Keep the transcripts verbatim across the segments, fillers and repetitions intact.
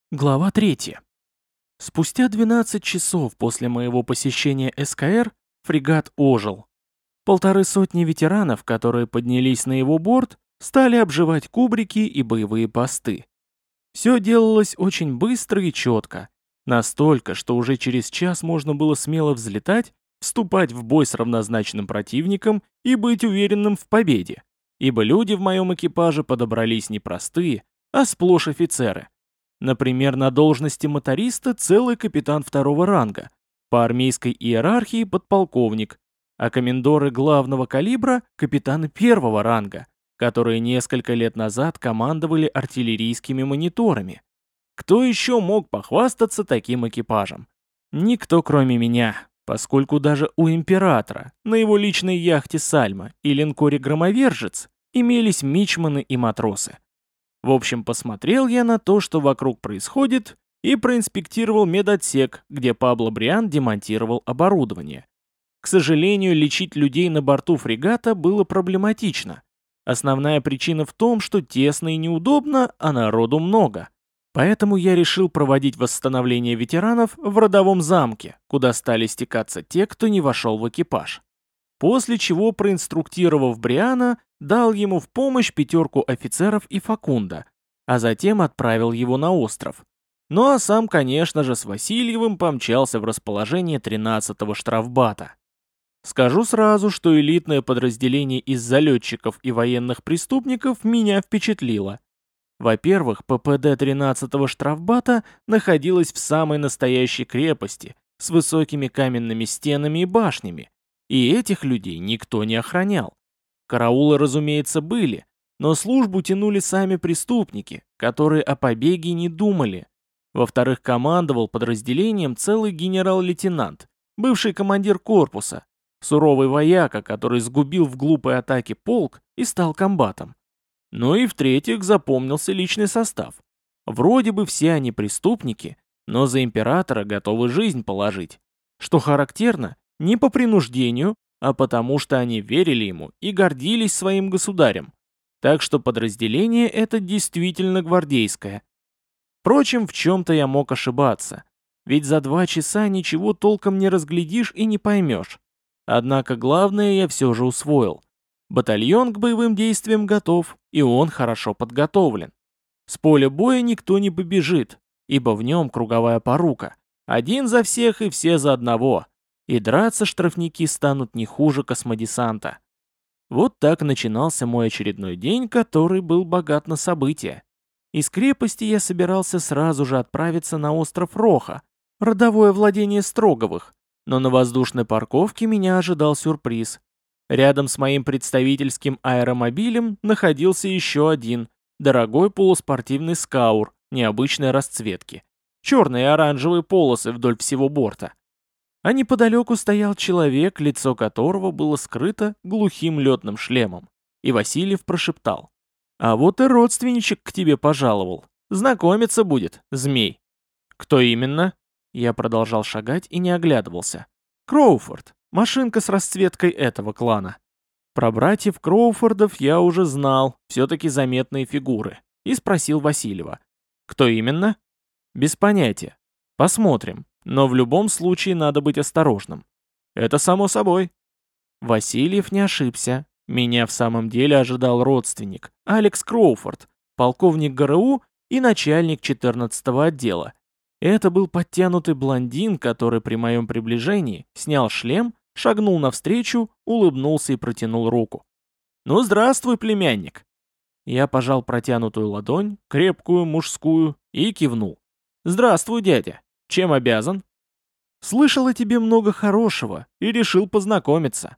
Глава третья. Спустя двенадцать часов после моего посещения СКР фрегат ожил. Полторы сотни ветеранов, которые поднялись на его борт, стали обживать кубрики и боевые посты. Все делалось очень быстро и четко. Настолько, что уже через час можно было смело взлетать, вступать в бой с равнозначным противником и быть уверенным в победе. Ибо люди в моем экипаже подобрались не простые, а сплошь офицеры. Например, на должности моториста целый капитан второго ранга, по армейской иерархии подполковник, а комендоры главного калибра– капитаны первого ранга, которые несколько лет назад командовали артиллерийскими мониторами. Кто еще мог похвастаться таким экипажем? Никто, кроме меня, поскольку даже у императора на его личной яхте «Сальма» и линкоре «Громовержец» имелись мичманы и матросы. В общем, посмотрел я на то, что вокруг происходит, и проинспектировал медотсек, где Пабло Бриан демонтировал оборудование. К сожалению, лечить людей на борту фрегата было проблематично. Основная причина в том, что тесно и неудобно, а народу много. Поэтому я решил проводить восстановление ветеранов в родовом замке, куда стали стекаться те, кто не вошел в экипаж. После чего, проинструктировав Бриана, дал ему в помощь пятерку офицеров и Факунда, а затем отправил его на остров. Ну а сам, конечно же, с Васильевым помчался в расположение тринадцатого штрафбата. Скажу сразу, что элитное подразделение из залетчиков и военных преступников меня впечатлило. Во-первых, ППД тринадцатого штрафбата находилось в самой настоящей крепости, с высокими каменными стенами и башнями, и этих людей никто не охранял. Караулы, разумеется, были, но службу тянули сами преступники, которые о побеге не думали. Во-вторых, командовал подразделением целый генерал-лейтенант, бывший командир корпуса, суровый вояка, который сгубил в глупой атаке полк и стал комбатом. Ну и в-третьих, запомнился личный состав. Вроде бы все они преступники, но за императора готовы жизнь положить. Что характерно, не по принуждению, а потому что они верили ему и гордились своим государем. Так что подразделение это действительно гвардейское. Впрочем, в чем-то я мог ошибаться, ведь за два часа ничего толком не разглядишь и не поймешь. Однако главное я все же усвоил. Батальон к боевым действиям готов, и он хорошо подготовлен. С поля боя никто не побежит, ибо в нем круговая порука. Один за всех и все за одного. И драться штрафники станут не хуже космодесанта. Вот так начинался мой очередной день, который был богат на события. Из крепости я собирался сразу же отправиться на остров Роха, родовое владение Строговых, но на воздушной парковке меня ожидал сюрприз. Рядом с моим представительским аэромобилем находился еще один, дорогой полуспортивный скаур необычной расцветки. Черные и оранжевые полосы вдоль всего борта. А неподалеку стоял человек, лицо которого было скрыто глухим летным шлемом. И Васильев прошептал: «А вот и родственничек к тебе пожаловал. Знакомиться будет, змей». «Кто именно?» Я продолжал шагать и не оглядывался. «Кроуфорд, машинка с расцветкой этого клана». Про братьев Кроуфордов я уже знал, все-таки заметные фигуры, и спросил Васильева: «Кто именно?» «Без понятия. Посмотрим. Но в любом случае надо быть осторожным». «Это само собой». Васильев не ошибся. Меня в самом деле ожидал родственник, Алекс Кроуфорд, полковник ГРУ и начальник четырнадцатого отдела. Это был подтянутый блондин, который при моем приближении снял шлем, шагнул навстречу, улыбнулся и протянул руку. «Ну, здравствуй, племянник!» Я пожал протянутую ладонь, крепкую, мужскую, и кивнул. «Здравствуй, дядя! Чем обязан?» «Слышал о тебе много хорошего и решил познакомиться».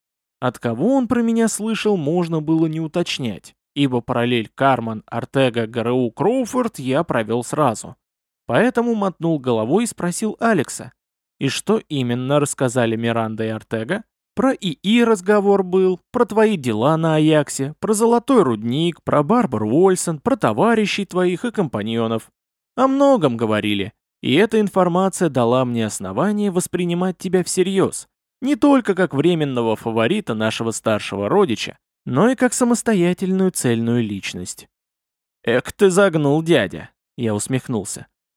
От кого он про меня слышал, можно было не уточнять, ибо параллель Карман, Артега, ГРУ, Кроуфорд я провел сразу. Поэтому мотнул головой и спросил Алекса: «И что именно рассказали Миранда и Артега?» «Про ИИ разговор был, про твои дела на Аяксе, про золотой рудник, про Барбару Уольсон, про товарищей твоих и компаньонов. О многом говорили, и эта информация дала мне основание воспринимать тебя всерьез, не только как временного фаворита нашего старшего родича, но и как самостоятельную цельную личность». «Эк ты загнул, дядя!» — я усмехнулся.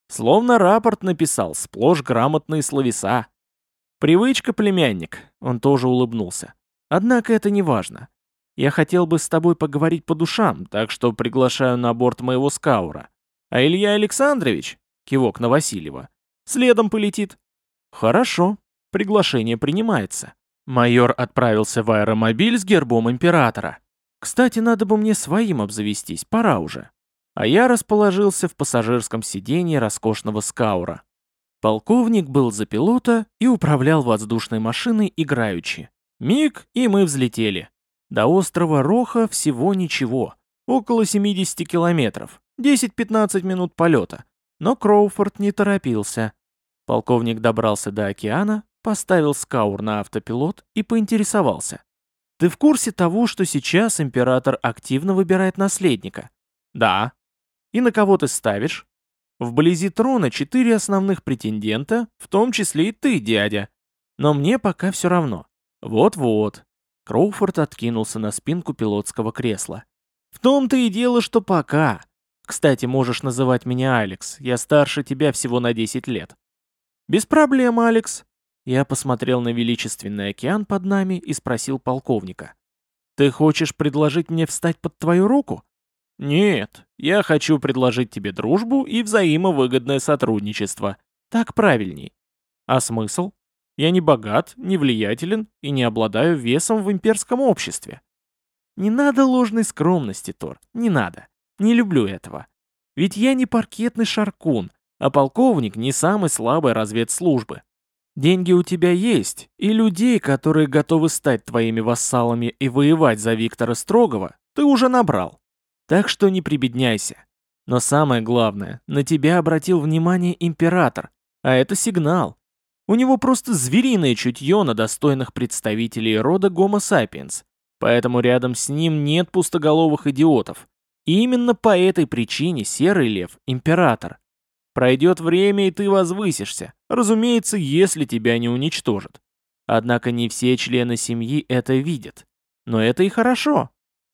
Словно рапорт написал, сплошь грамотные словеса. Привычка, племянник, он тоже улыбнулся. Однако это не важно. Я хотел бы с тобой поговорить по душам, так что приглашаю на борт моего скаура. А Илья Александрович, кивок на Васильева, следом полетит. Хорошо, приглашение принимается. Майор отправился в аэромобиль с гербом императора. Кстати, надо бы мне своим обзавестись, пора уже. А я расположился в пассажирском сиденье роскошного скаура. Полковник был за пилота и управлял воздушной машиной играючи. Миг, и мы взлетели. До острова Роха всего ничего, около семьдесят километров, десять-пятнадцать минут полета. Но Кроуфорд не торопился. Полковник добрался до океана, поставил скаур на автопилот и поинтересовался. «Ты в курсе того, что сейчас император активно выбирает наследника?» «Да». «И на кого ты ставишь?» «Вблизи трона четыре основных претендента, в том числе и ты, дядя. Но мне пока все равно». «Вот-вот». Кроуфорд откинулся на спинку пилотского кресла. «В том-то и дело, что пока. Кстати, можешь называть меня Алекс, я старше тебя всего на десять лет». «Без проблем, Алекс». Я посмотрел на величественный океан под нами и спросил полковника. «Ты хочешь предложить мне встать под твою руку?» «Нет, я хочу предложить тебе дружбу и взаимовыгодное сотрудничество. Так правильней». «А смысл? Я не богат, не влиятелен и не обладаю весом в имперском обществе». «Не надо ложной скромности, Тор, не надо. Не люблю этого. Ведь я не паркетный шаркун, а полковник не самой слабой разведслужбы. Деньги у тебя есть, и людей, которые готовы стать твоими вассалами и воевать за Виктора Строгова, ты уже набрал. Так что не прибедняйся. Но самое главное, на тебя обратил внимание император, а это сигнал. У него просто звериное чутье на достойных представителей рода Homo sapiens, поэтому рядом с ним нет пустоголовых идиотов. И именно по этой причине Серый Лев – император. Пройдет время, и ты возвысишься, разумеется, если тебя не уничтожат. Однако не все члены семьи это видят. Но это и хорошо.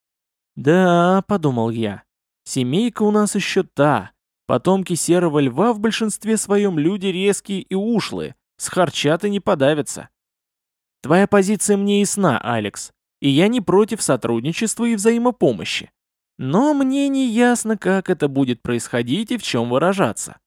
«Да», — подумал я, — «семейка у нас еще та. Потомки Серого Льва в большинстве своем люди резкие и ушлые, схарчат и не подавятся». «Твоя позиция мне ясна, Алекс, и я не против сотрудничества и взаимопомощи. Но мне не ясно, как это будет происходить и в чем выражаться.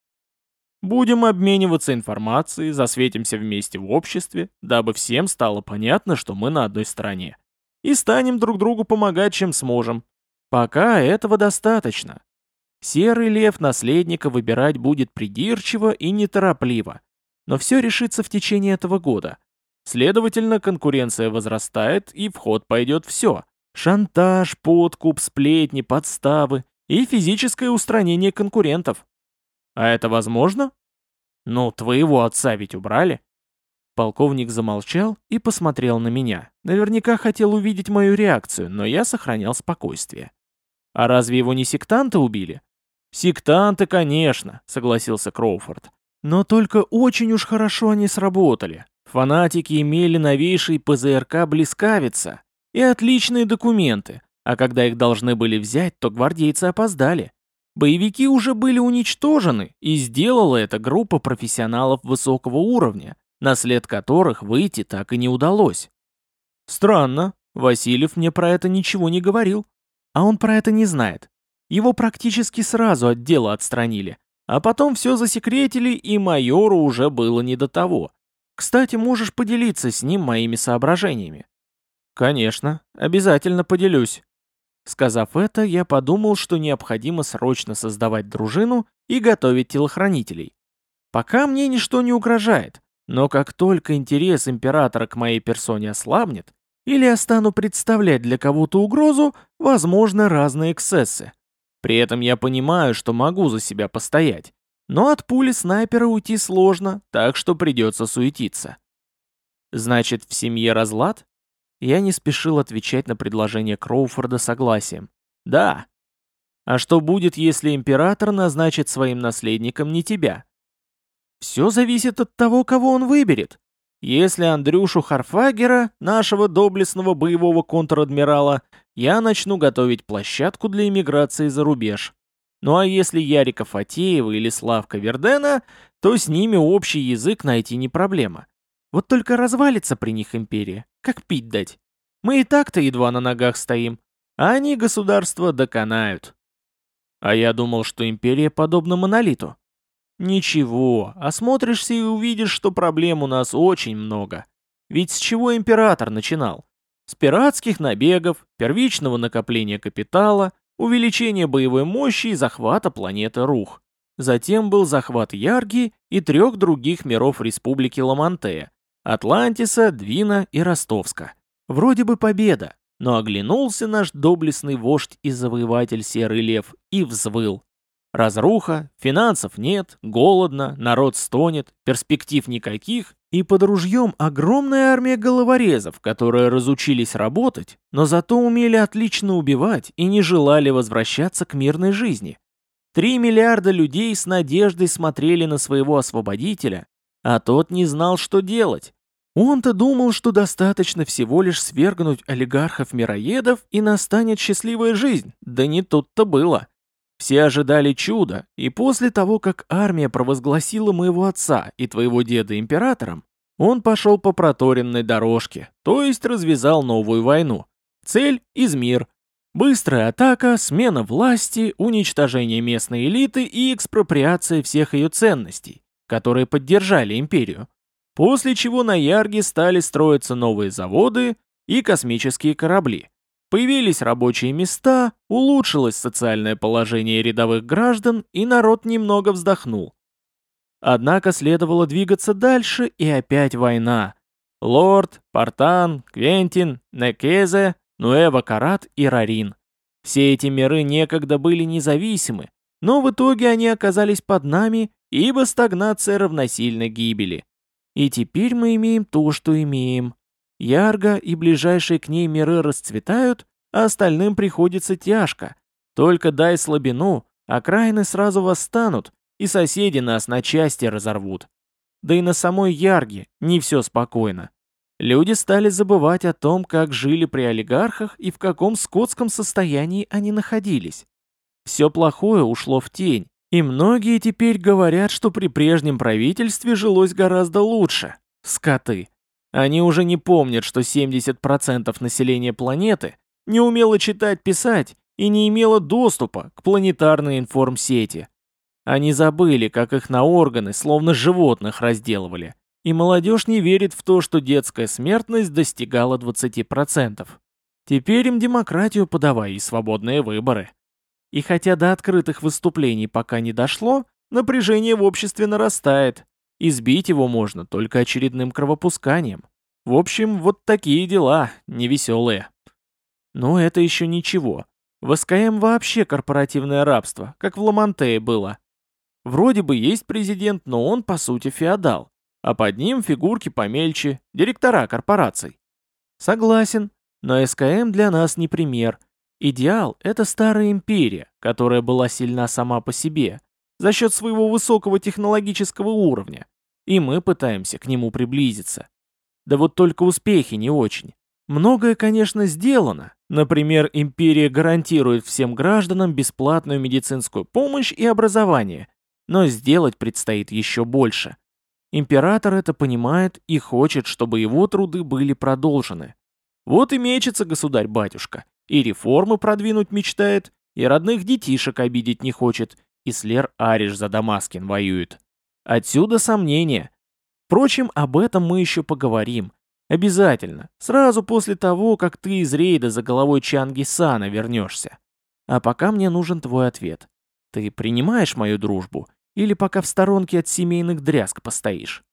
Будем обмениваться информацией, засветимся вместе в обществе, дабы всем стало понятно, что мы на одной стороне. И станем друг другу помогать, чем сможем. Пока этого достаточно. Серый Лев наследника выбирать будет придирчиво и неторопливо. Но все решится в течение этого года. Следовательно, конкуренция возрастает, и в ход пойдет все. Шантаж, подкуп, сплетни, подставы и физическое устранение конкурентов. А это возможно? Ну, твоего отца ведь убрали. Полковник замолчал и посмотрел на меня. Наверняка хотел увидеть мою реакцию, но я сохранял спокойствие. А разве его не сектанты убили? Сектанты, конечно, согласился Кроуфорд. Но только очень уж хорошо они сработали. Фанатики имели новейший ПЗРК «Блискавица» и отличные документы, а когда их должны были взять, то гвардейцы опоздали. Боевики уже были уничтожены, и сделала это группа профессионалов высокого уровня, на след которых выйти так и не удалось. Странно, Васильев мне про это ничего не говорил. А он про это не знает. Его практически сразу от дела отстранили, а потом все засекретили, и майору уже было не до того. Кстати, можешь поделиться с ним моими соображениями. Конечно, обязательно поделюсь. Сказав это, я подумал, что необходимо срочно создавать дружину и готовить телохранителей. Пока мне ничто не угрожает, но как только интерес императора к моей персоне ослабнет, или я стану представлять для кого-то угрозу, возможны разные эксцессы. При этом я понимаю, что могу за себя постоять, но от пули снайпера уйти сложно, так что придется суетиться. Значит, в семье разлад? Я не спешил отвечать на предложение Кроуфорда согласием. Да. А что будет, если император назначит своим наследником не тебя? Все зависит от того, кого он выберет. Если Андрюшу Харфагера, нашего доблестного боевого контр-адмирала, я начну готовить площадку для эмиграции за рубеж. Ну а если Ярика Фатеева или Славка Вердена, то с ними общий язык найти не проблема. Вот только развалится при них империя, как пить дать. Мы и так-то едва на ногах стоим, а они государство доконают. А я думал, что империя подобна монолиту. Ничего, осмотришься и увидишь, что проблем у нас очень много. Ведь с чего император начинал? С пиратских набегов, первичного накопления капитала, увеличения боевой мощи и захвата планеты Рух. Затем был захват Ярги и трех других миров Республики Ламантея – Атлантиса, Двина и Ростовска. Вроде бы победа, но оглянулся наш доблестный вождь и завоеватель Серый Лев и взвыл. Разруха, финансов нет, голодно, народ стонет, перспектив никаких, и под ружьем огромная армия головорезов, которые разучились работать, но зато умели отлично убивать и не желали возвращаться к мирной жизни. Три миллиарда людей с надеждой смотрели на своего освободителя, а тот не знал, что делать. Он-то думал, что достаточно всего лишь свергнуть олигархов-мироедов и настанет счастливая жизнь, да не тут-то было. Все ожидали чуда, и после того, как армия провозгласила моего отца и твоего деда императором, он пошел по проторенной дорожке, то есть развязал новую войну. Цель – Измир. Быстрая атака, смена власти, уничтожение местной элиты и экспроприация всех ее ценностей, которые поддержали империю. После чего на Ярге стали строиться новые заводы и космические корабли. Появились рабочие места, улучшилось социальное положение рядовых граждан, и народ немного вздохнул. Однако следовало двигаться дальше, и опять война. Лорд, Партан, Квентин, Некезе, Нуэва Карат и Рарин. Все эти миры некогда были независимы, но в итоге они оказались под нами, ибо стагнация равносильна гибели. И теперь мы имеем то, что имеем. Ярга и ближайшие к ней миры расцветают, а остальным приходится тяжко. Только дай слабину, окраины сразу восстанут, и соседи нас на части разорвут. Да и на самой Ярге не все спокойно. Люди стали забывать о том, как жили при олигархах и в каком скотском состоянии они находились. Все плохое ушло в тень, и многие теперь говорят, что при прежнем правительстве жилось гораздо лучше. Скоты. Они уже не помнят, что семьдесят процентов населения планеты не умело читать-писать и не имело доступа к планетарной информсети. Они забыли, как их на органы, словно животных, разделывали. И молодежь не верит в то, что детская смертность достигала двадцати процентов. Теперь им демократию подавай и свободные выборы. И хотя до открытых выступлений пока не дошло, напряжение в обществе нарастает. Избить его можно только очередным кровопусканием. В общем, вот такие дела, невеселые. Но это еще ничего. В СКМ вообще корпоративное рабство, как в Ламантее было. Вроде бы есть президент, но он по сути феодал, а под ним фигурки помельче, директора корпораций. Согласен, но СКМ для нас не пример. Идеал – это старая империя, которая была сильна сама по себе, за счет своего высокого технологического уровня, и мы пытаемся к нему приблизиться. Да вот только успехи не очень. Многое, конечно, сделано. Например, империя гарантирует всем гражданам бесплатную медицинскую помощь и образование, но сделать предстоит еще больше. Император это понимает и хочет, чтобы его труды были продолжены. Вот и мечется государь-батюшка, и реформы продвинуть мечтает, и родных детишек обидеть не хочет, и с Лер-Ариш за Дамаскин воюет. Отсюда сомнения. Впрочем, об этом мы еще поговорим. Обязательно, сразу после того, как ты из рейда за головой Чанги-сана вернешься. А пока мне нужен твой ответ. Ты принимаешь мою дружбу, или пока в сторонке от семейных дрязг постоишь?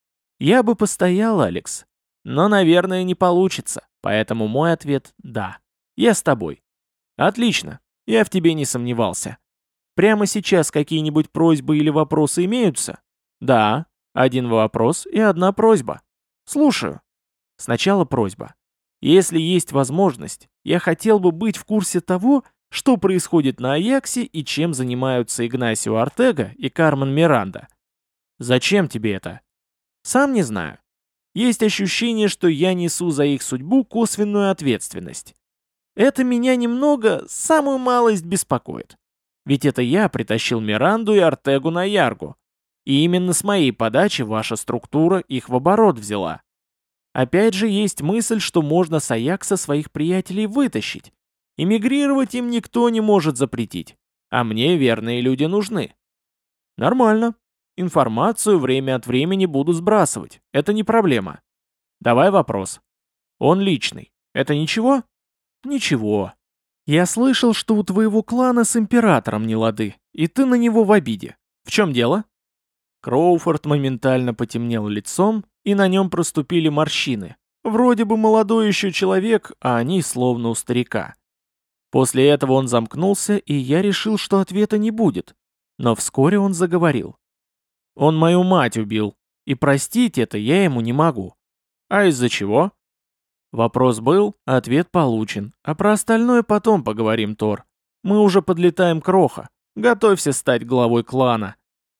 Я бы постоял, Алекс, но, наверное, не получится, поэтому мой ответ – да. Я с тобой. Отлично, я в тебе не сомневался. Прямо сейчас какие-нибудь просьбы или вопросы имеются? Да, один вопрос и одна просьба. Слушаю. Сначала просьба. Если есть возможность, я хотел бы быть в курсе того, что происходит на Аяксе и чем занимаются Игнасио Ортега и Кармен Миранда. Зачем тебе это? Сам не знаю. Есть ощущение, что я несу за их судьбу косвенную ответственность. Это меня немного, самую малость беспокоит. Ведь это я притащил Миранду и Артегу на Яргу. И именно с моей подачи ваша структура их в оборот взяла. Опять же есть мысль, что можно с Аякса своих приятелей вытащить. Эмигрировать им никто не может запретить. А мне верные люди нужны. Нормально. Информацию время от времени буду сбрасывать. Это не проблема. Давай вопрос. Он личный. Это ничего? Ничего. Я слышал, что у твоего клана с императором не лады, и ты на него в обиде. В чем дело? Кроуфорд моментально потемнел лицом, и на нем проступили морщины. Вроде бы молодой еще человек, а они словно у старика. После этого он замкнулся, и я решил, что ответа не будет. Но вскоре он заговорил. Он мою мать убил, и простить это я ему не могу. А из-за чего? Вопрос был, ответ получен. А про остальное потом поговорим, Тор. Мы уже подлетаем к Роха. Готовься стать главой клана.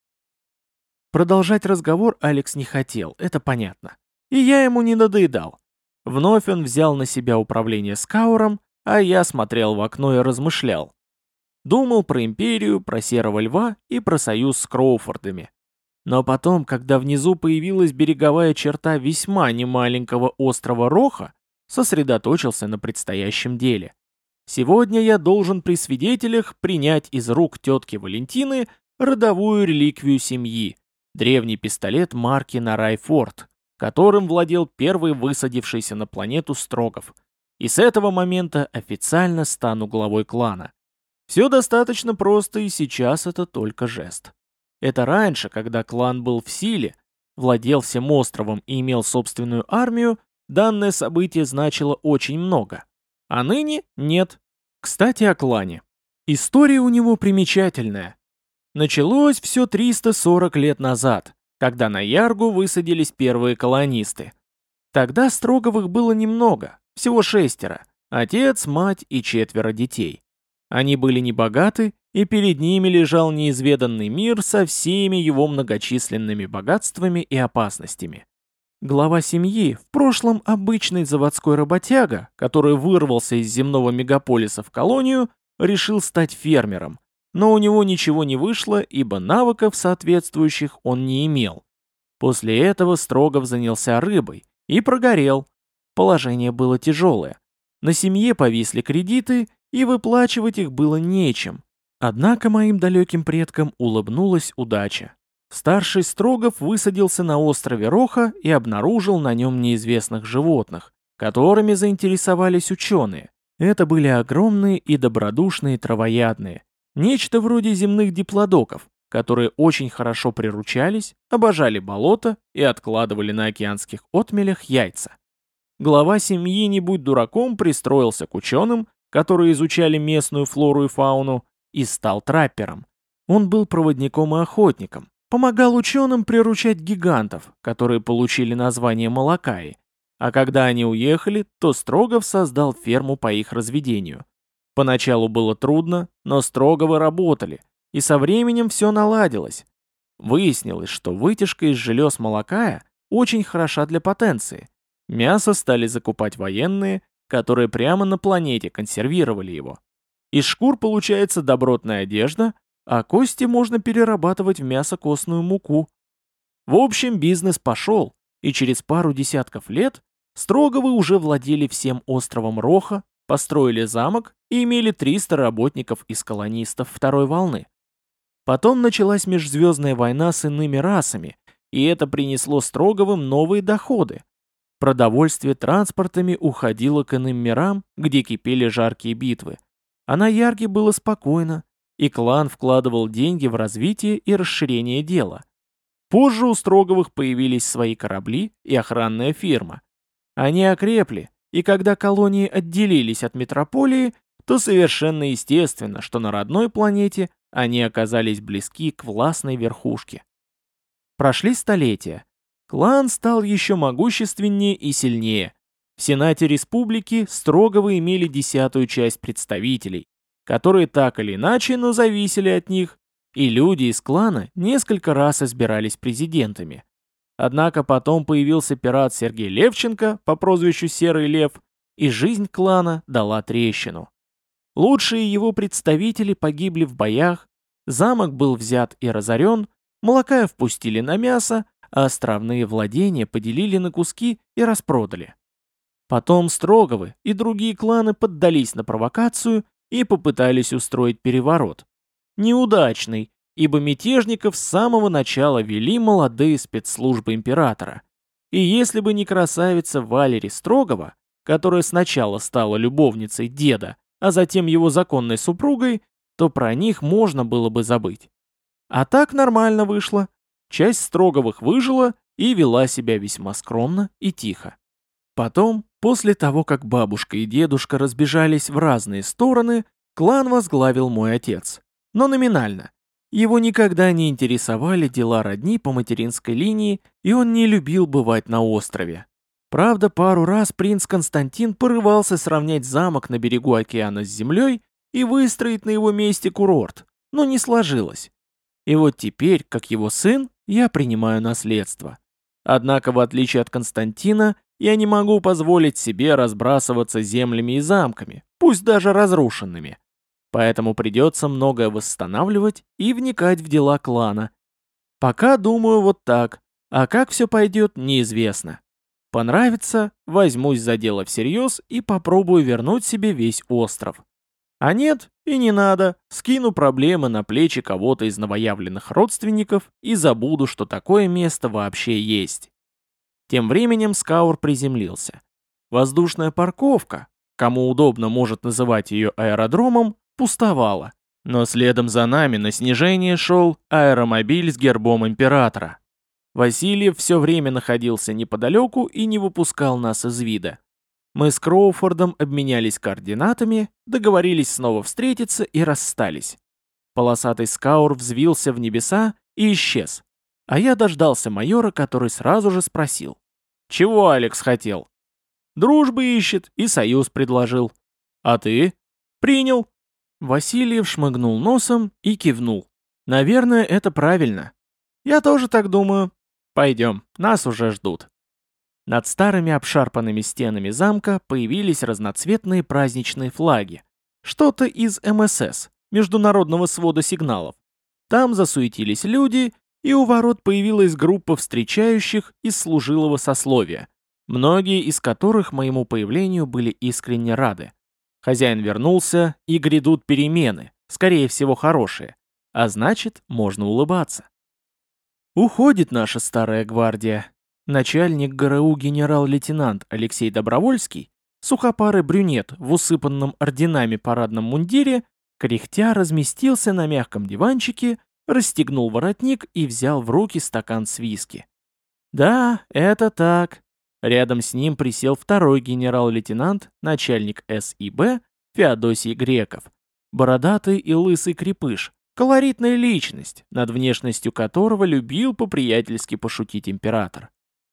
Продолжать разговор Алекс не хотел, это понятно. И я ему не надоедал. Вновь он взял на себя управление Скауром, а я смотрел в окно и размышлял. Думал про Империю, про Серого Льва и про союз с Кроуфордами. Но потом, когда внизу появилась береговая черта весьма немаленького острова Роха, сосредоточился на предстоящем деле. Сегодня я должен при свидетелях принять из рук тетки Валентины родовую реликвию семьи, древний пистолет марки Нарайфорд, которым владел первый высадившийся на планету Строгов. И с этого момента официально стану главой клана. Все достаточно просто, и сейчас это только жест. Это раньше, когда клан был в силе, владел всем островом и имел собственную армию, данное событие значило очень много. А ныне нет. Кстати, о клане. История у него примечательная. Началось все триста сорок лет назад, когда на Яргу высадились первые колонисты. Тогда Строговых было немного, всего шестеро. Отец, мать и четверо детей. Они были небогаты, и перед ними лежал неизведанный мир со всеми его многочисленными богатствами и опасностями. Глава семьи, в прошлом обычный заводской работяга, который вырвался из земного мегаполиса в колонию, решил стать фермером, но у него ничего не вышло, ибо навыков соответствующих он не имел. После этого Строгов занялся рыбой и прогорел. Положение было тяжелое. На семье повисли кредиты, и выплачивать их было нечем. Однако моим далеким предкам улыбнулась удача. Старший Строгов высадился на острове Роха и обнаружил на нем неизвестных животных, которыми заинтересовались ученые. Это были огромные и добродушные травоядные, нечто вроде земных диплодоков, которые очень хорошо приручались, обожали болото и откладывали на океанских отмелях яйца. Глава семьи, не будь дураком, пристроился к ученым, которые изучали местную флору и фауну, и стал траппером. Он был проводником и охотником, помогал ученым приручать гигантов, которые получили название Малакаи, а когда они уехали, то Строгов создал ферму по их разведению. Поначалу было трудно, но Строговы работали, и со временем все наладилось. Выяснилось, что вытяжка из желез Малакая очень хороша для потенции. Мясо стали закупать военные, которые прямо на планете консервировали его. Из шкур получается добротная одежда, а кости можно перерабатывать в мясо-костную муку. В общем, бизнес пошел, и через пару десятков лет Строговы уже владели всем островом Роха, построили замок и имели триста работников из колонистов второй волны. Потом началась межзвездная война с иными расами, и это принесло Строговым новые доходы. Продовольствие транспортами уходило к иным мирам, где кипели жаркие битвы. А на Ярге было спокойно, и клан вкладывал деньги в развитие и расширение дела. Позже у Строговых появились свои корабли и охранная фирма. Они окрепли, и когда колонии отделились от метрополии, то совершенно естественно, что на родной планете они оказались близки к властной верхушке. Прошли столетия. Клан стал еще могущественнее и сильнее. В Сенате Республики Строговы имели десятую часть представителей, которые так или иначе, но зависели от них, и люди из клана несколько раз избирались президентами. Однако потом появился пират Сергей Левченко по прозвищу Серый Лев, и жизнь клана дала трещину. Лучшие его представители погибли в боях, замок был взят и разорен, Малакаев пустили на мясо, а островные владения поделили на куски и распродали. Потом Строговы и другие кланы поддались на провокацию и попытались устроить переворот. Неудачный, ибо мятежников с самого начала вели молодые спецслужбы императора. И если бы не красавица Валерий Строгова, которая сначала стала любовницей деда, а затем его законной супругой, то про них можно было бы забыть. А так нормально вышло. Часть Строговых выжила и вела себя весьма скромно и тихо. Потом, после того, как бабушка и дедушка разбежались в разные стороны, клан возглавил мой отец. Но номинально. Его никогда не интересовали дела родни по материнской линии, и он не любил бывать на острове. Правда, пару раз принц Константин порывался сравнять замок на берегу океана с землей и выстроить на его месте курорт, но не сложилось. И вот теперь, как его сын, я принимаю наследство. Однако, в отличие от Константина, я не могу позволить себе разбрасываться землями и замками, пусть даже разрушенными. Поэтому придется многое восстанавливать и вникать в дела клана. Пока думаю вот так, а как все пойдет, неизвестно. Понравится, возьмусь за дело всерьез и попробую вернуть себе весь остров. А нет, и не надо, скину проблемы на плечи кого-то из новоявленных родственников и забуду, что такое место вообще есть. Тем временем Скаур приземлился. Воздушная парковка, кому удобно может называть ее аэродромом, пустовала. Но следом за нами на снижение шел аэромобиль с гербом императора. Васильев все время находился неподалеку и не выпускал нас из вида. Мы с Кроуфордом обменялись координатами, договорились снова встретиться и расстались. Полосатый скаур взвился в небеса и исчез. А я дождался майора, который сразу же спросил. «Чего Алекс хотел?» «Дружбы ищет и союз предложил». «А ты?» «Принял». Васильев шмыгнул носом и кивнул. «Наверное, это правильно». «Я тоже так думаю». «Пойдем, нас уже ждут». Над старыми обшарпанными стенами замка появились разноцветные праздничные флаги. Что-то из эм эс эс, Международного свода сигналов. Там засуетились люди, и у ворот появилась группа встречающих из служилого сословия, многие из которых моему появлению были искренне рады. Хозяин вернулся, и грядут перемены, скорее всего хорошие, а значит, можно улыбаться. Уходит наша старая гвардия. Начальник ГРУ генерал-лейтенант Алексей Добровольский, сухопарый брюнет в усыпанном орденами парадном мундире, кряхтя разместился на мягком диванчике, расстегнул воротник и взял в руки стакан с виски. Да, это так. Рядом с ним присел второй генерал-лейтенант, начальник эс и бэ Феодосий Греков, бородатый и лысый крепыш, колоритная личность, над внешностью которого любил по-приятельски пошутить император.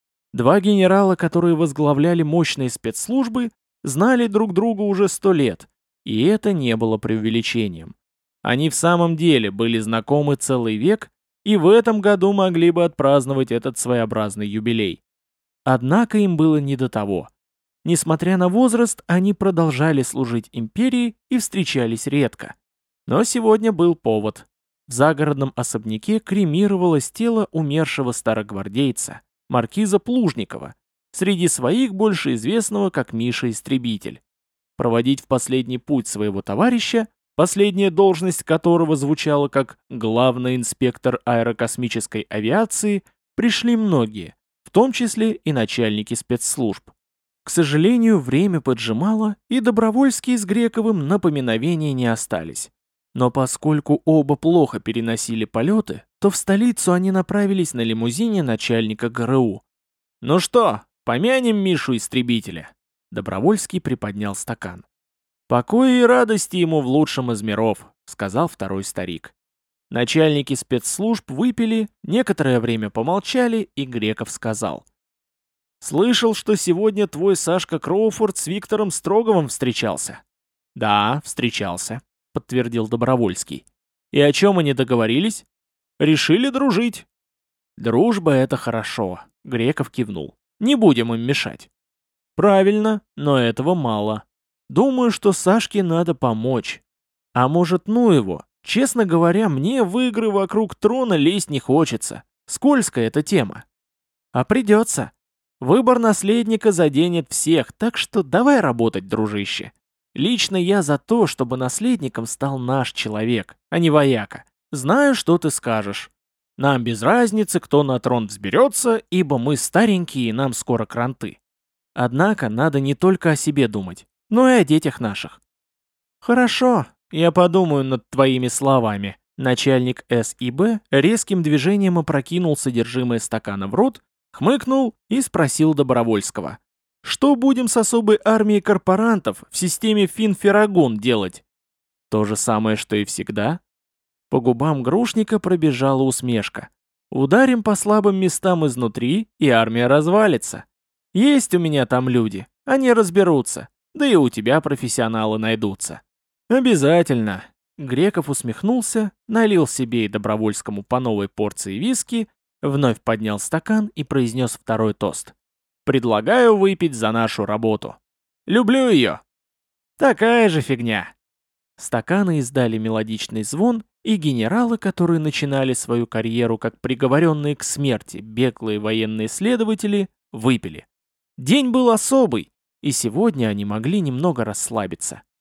Два генерала, которые возглавляли мощные спецслужбы, знали друг друга уже сто лет, и это не было преувеличением. Они в самом деле были знакомы целый век, и в этом году могли бы отпраздновать этот своеобразный юбилей. Однако им было не до того. Несмотря на возраст, они продолжали служить империи и встречались редко. Но сегодня был повод. В загородном особняке кремировалось тело умершего старогвардейца, маркиза Плужникова, среди своих больше известного как Миша Истребитель. Проводить в последний путь своего товарища, последняя должность которого звучала как главный инспектор аэрокосмической авиации, пришли многие, в том числе и начальники спецслужб. К сожалению, время поджимало, и Добровольский с Грековым на поминовение не остались. Но поскольку оба плохо переносили полеты, то в столицу они направились на лимузине начальника ГРУ. «Ну что, помянем Мишу Истребителя?» Добровольский приподнял стакан. «Покоя и радости ему в лучшем из миров», — сказал второй старик. Начальники спецслужб выпили, некоторое время помолчали, и Греков сказал. «Слышал, что сегодня твой Сашка Кроуфорд с Виктором Строговым встречался?» «Да, встречался», — подтвердил Добровольский. «И о чем они договорились?» «Решили дружить». «Дружба — это хорошо», — Греков кивнул. «Не будем им мешать». «Правильно, но этого мало. Думаю, что Сашке надо помочь. А может, ну его? Честно говоря, мне в игры вокруг трона лезть не хочется. Скользкая эта тема. А придется. Выбор наследника заденет всех, так что давай работать, дружище. Лично я за то, чтобы наследником стал наш человек, а не вояка. Знаю, что ты скажешь. Нам без разницы, кто на трон взберется, ибо мы старенькие и нам скоро кранты. Однако надо не только о себе думать, но и о детях наших. Хорошо, я подумаю над твоими словами. Начальник С И Б резким движением опрокинул содержимое стакана в рот, хмыкнул и спросил Добровольского. Что будем с особой армией корпорантов в системе Финферагон делать? То же самое, что и всегда. По губам Грушника пробежала усмешка. Ударим по слабым местам изнутри, и армия развалится. Есть у меня там люди, они разберутся, да и у тебя профессионалы найдутся. Обязательно. Греков усмехнулся, налил себе и Добровольскому по новой порции виски, вновь поднял стакан и произнес второй тост. Предлагаю выпить за нашу работу. Люблю ее. Такая же фигня. Стаканы издали мелодичный звон, и генералы, которые начинали свою карьеру как приговоренные к смерти беглые военные следователи, выпили. День был особый, и сегодня они могли немного расслабиться.